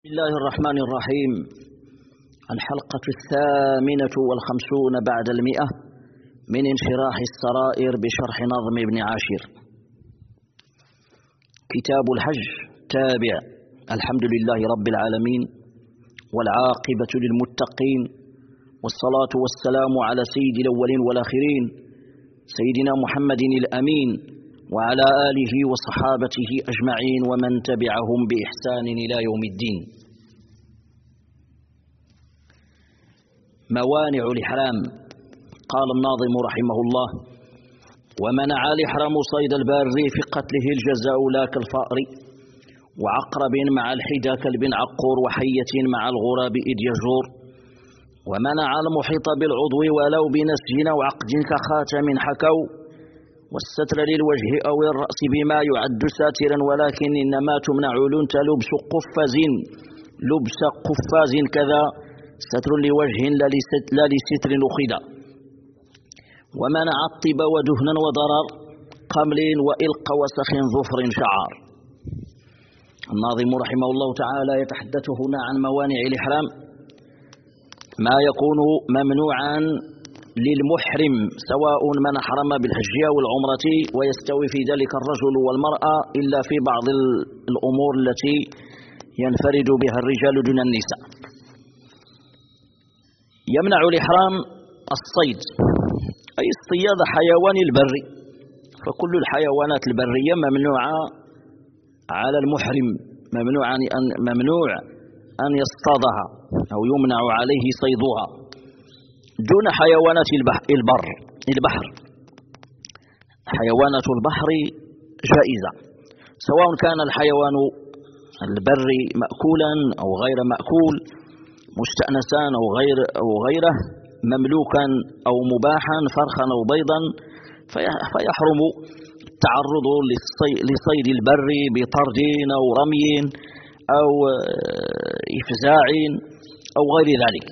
بسم الله الرحمن الرحيم. الحلقة 58 بعد 100 من انشراح السرائر بشرح نظم ابن عاشر. كتاب الحج تابع. الحمد لله رب العالمين والعاقبة للمتقين، والصلاة والسلام على سيد الأولين والآخرين سيدنا محمد الأمين وعلى آله وصحابته أجمعين ومن تبعهم بإحسان إلى يوم الدين. موانع الإحرام. قال الناظم رحمه الله: ومنع الإحرام صيد البار في قتله الجزاء لا كالفأر، وعقرب مع الحدى كلب عقور، وحية مع الغراب إذ يجور. ومنع المحيط بالعضو ولو بنسج أو عقد كخاتم حكوا، والستر للوجه أو الرأس بما يعد ساترا، ولكن إنما تمنع لنت لبس قفاز كذا، ستر لوجه لا لستر أخذ. ومنع الطب ودهنا وضرر قمل وإلق وسخ ظفر شعار. الناظم رحمه الله تعالى يتحدث هنا عن موانع الإحرام، ما يكون ممنوعا للمحرم سواء من أحرم بالحج أو العمرة، ويستوي في ذلك الرجل والمرأة إلا في بعض الأمور التي ينفرد بها الرجال دون النساء. يمنع الإحرام الصيد، أي اصطياد حيوان البر، فكل الحيوانات البرية ممنوعة على المحرم، ممنوع أن يصطادها أو يمنع عليه صيدها، دون حيوانات البحر. حيوانات البحر جائزة، سواء كان الحيوان البري مأكولا أو غير مأكول، مستأنسا أو غيره، مملوكا أو مباحا، فرخا أو بيضا، فيحرم التعرض لصيد البر بطرد أو رمي أو إفزاع أو غير ذلك.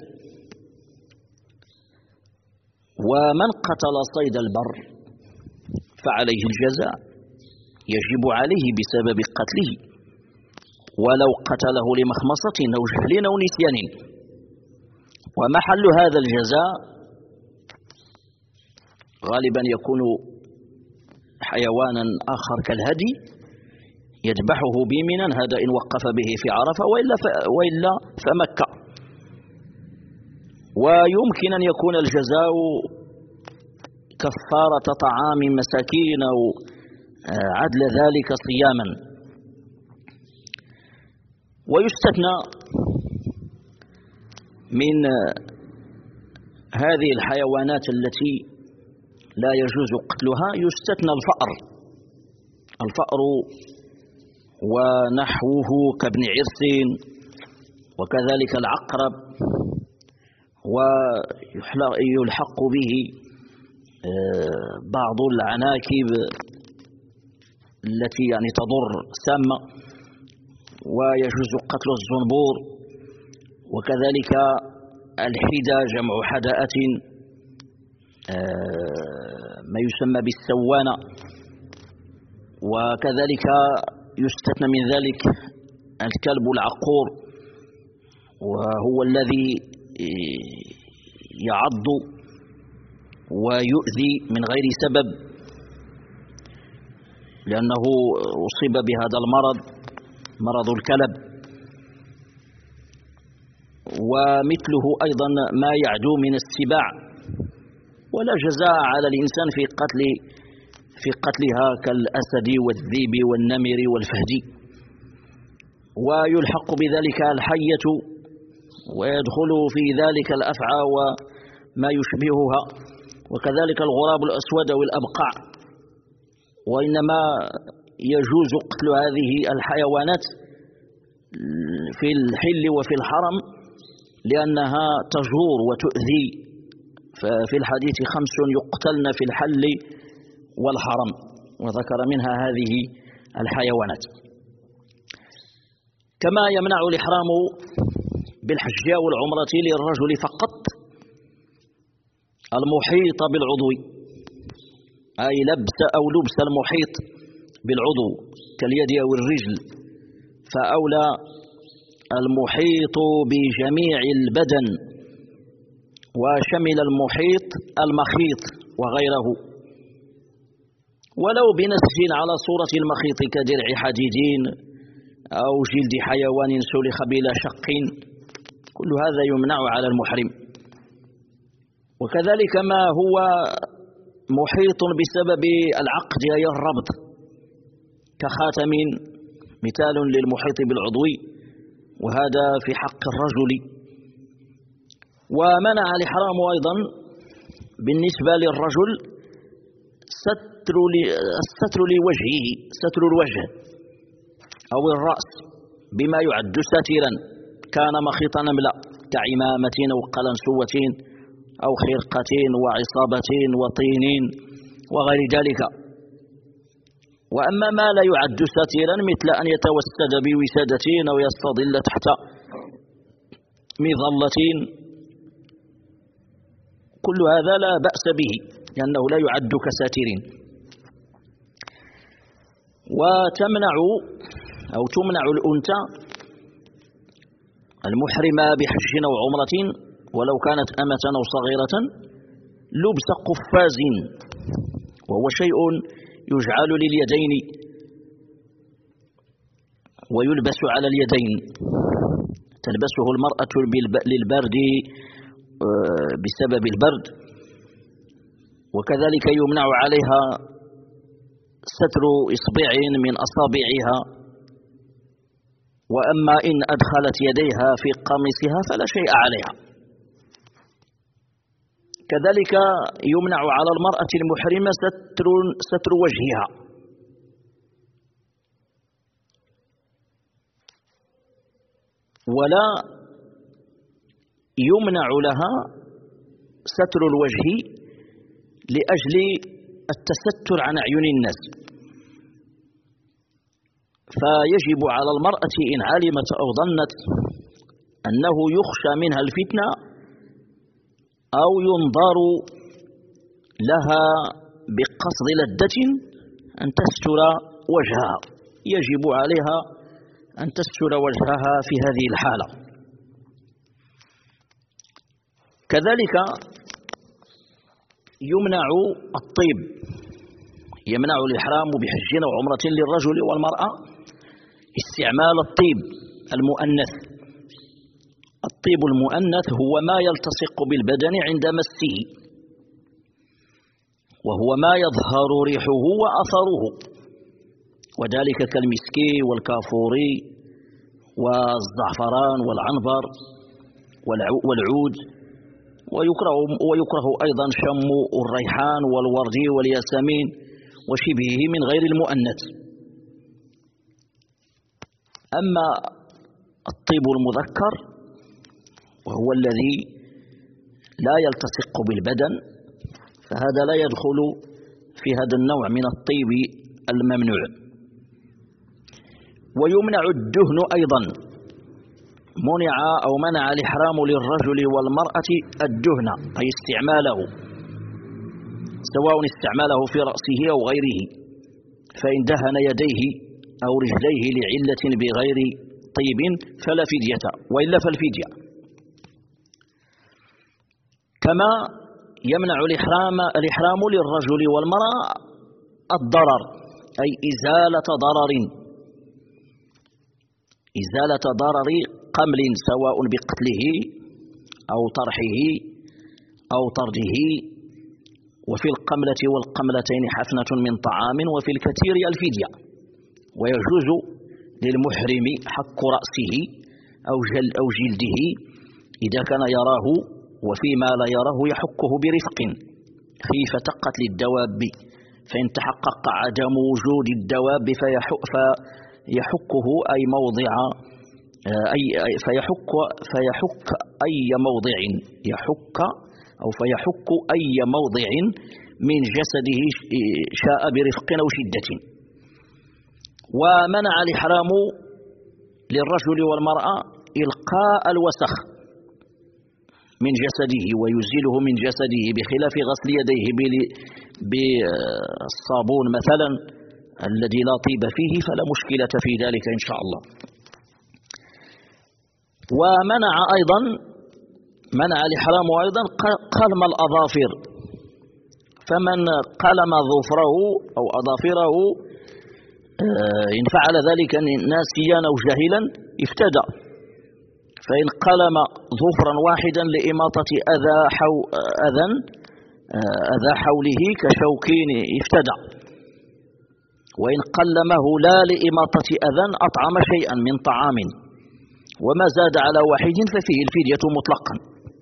ومن قتل صيد البر فعليه الجزاء، يجب عليه بسبب قتله، ولو قتله لمخمصة أو جهل أو نسيان. ومحل هذا الجزاء غالبا يكون حيوانا آخر كالهدي يذبحه بمنى، هذا إن وقف به في عرفة، وإلا فمكة. ويمكن أن يكون الجزاء كفارة طعام مساكين أو عدل ذلك صياما. ويستثنى من هذه الحيوانات التي لا يجوز قتلها، يستثنى الفأر ونحوه كابن عرس، وكذلك العقرب، ويلحق به بعض العناكب التي تضر سامة، ويجوز قتل الزنبور، وكذلك الحدى جمع حداءة، ما يسمى بالسوانة. وكذلك يستثنى من ذلك الكلب العقور، وهو الذي يعض ويؤذي من غير سبب، لأنه أصيب بهذا المرض، مرض الكلب. ومثله أيضا ما يعدو من السباع، ولا جزاء على الإنسان في قتلها كالأسد والذيب والنمر والفهد. ويلحق بذلك الحية، ويدخل في ذلك الأفعى وما يشبهها، وكذلك الغراب الأسود والأبقع. وإنما يجوز قتل هذه الحيوانات في الحل وفي الحرم، لأنها تجور وتؤذي. ففي الحديث 5 يقتلن في الحل والحرم، وذكر منها هذه الحيوانات. كما يمنع الإحرام بالحج والعمرة للرجل فقط المحيط بالعضو، أي لبس المحيط بالعضو كاليد أو الرجل، فأولى المحيط بجميع البدن، وشمل المحيط المخيط وغيره، ولو بنسج على صورة المخيط كدرع حديد أو جلد حيوان سلخ بلا شق، كل هذا يمنع على المحرم. وكذلك ما هو محيط بسبب العقد أي الربط كخاتم، مثال للمحيط بالعضوي، وهذا في حق الرجل. ومنع الإحرام أيضا بالنسبة للرجل الستر لوجهه، ستر الوجه أو الرأس بما يعد ساترا، كان مخيطا أم لا، كعمامة أو قلنسوة أو خرقة وعصابة وطين وغير ذلك. وأما ما لا يعد ساترا مثل أن يتوسد بوسادة أو يستظل تحت مظلة، كل هذا لا بأس به لأنه لا يعد كساتر. وتمنع أو تمنع الأنثى المحرمة بحج أو عمرة ولو كانت أمة أو صغيرة لبس قفاز، وهو شيء يجعل لليدين ويلبس على اليدين، تلبسه المرأة للبرد بسبب البرد. وكذلك يمنع عليها ستر إصبع من أصابعها، وأما إن أدخلت يديها في قميصها فلا شيء عليها. كذلك يمنع على المرأة المحرمة ستر وجهها، ولا يمنع لها ستر الوجه لأجل التستر عن أعين الناس. فيجب على المرأة إن علمت أو ظنت أنه يخشى منها الفتنة أو ينظر لها بقصد لذة أن تستر وجهها، يجب عليها أن تستر وجهها في هذه الحالة. كذلك يمنع الطيب، يمنع الإحرام بحج أو عمرة للرجل والمرأة استعمال الطيب المؤنث. الطيب المؤنث هو ما يلتصق بالبدن عند مسه، وهو ما يظهر ريحه وأثره، وذلك كالمسك والكافور والزعفران والعنبر والعود. ويكره أيضا شم الريحان والورد والياسمين وشبهه من غير المؤنث. أما الطيب المذكر وهو الذي لا يلتصق بالبدن فهذا لا يدخل في هذا النوع من الطيب الممنوع. ويمنع الدهن أيضا، منع أو منع الإحرام للرجل والمرأة الدهن أي استعماله، سواء استعماله في رأسه أو غيره، فإن دهن يديه أو رجليه لعلة بغير طيب فلا فدية، وإلا فالفدية. كما يمنع الإحرام للرجل والمرأة الضرر، أي إزالة ضرر قمل، سواء بقتله أو طرحه أو طرده. وفي القملة والقملتين حفنة من طعام، وفي الكثير الفدية. ويجوز للمحرم حك رأسه أو جلده إذا كان يراه، وفيما لا يراه يحكه برفق خيفة قتل الدواب، فإن تحقق عدم وجود الدواب فيحكه أي موضع فيحك أي موضع فيحك أي موضع من جسده شاء برفق أو شدة. ومنع الإحرام للرجل والمرأة إلقاء الوسخ من جسده ويزيله من جسده، بخلاف غسل يديه بالصابون مثلا الذي لا طيب فيه، فلا مشكلة في ذلك إن شاء الله. ومنع أيضا الإحرام أيضا قلم الأظافر، فمن قلم ظفره أو أظافره إن فعل ذلك ناسيا أو جاهلا افتدى، فإن قلم ظفرا واحدا لإماطة أذى حوله كشوكين افتدى، وإن قلمه لا لإماطة أذى أطعم شيئا من طعام، وما زاد على واحد ففيه الفدية مطلقا.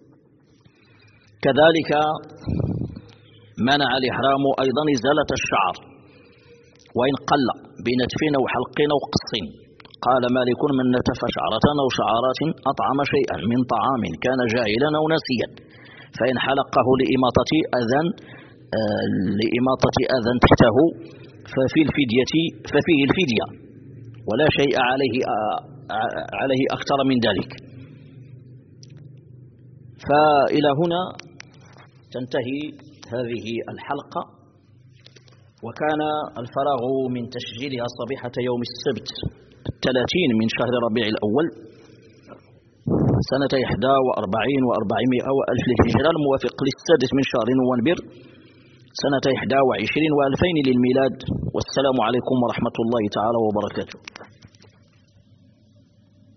كذلك منع الإحرام أيضا إزالة الشعر، وإن قل بنتف أو حلق أو قص. قال مالك: من نتف شعرة أو شعرات أطعم شيئا من طعام كان جاهلا أو ناسيا، فإن حلقه لإماطة أذى تحته ففيه الفدية، ولا شيء عليه أكثر من ذلك. فإلى هنا تنتهي هذه الحلقة، وكان الفراغ من تسجيلها صبيحة يوم السبت 30 من شهر ربيع الأول سنة 41 و400 وألف للهجرة، الموافق للسادس من شهر نوفمبر سنة 21 و2000 للميلاد. والسلام عليكم ورحمة الله تعالى وبركاته.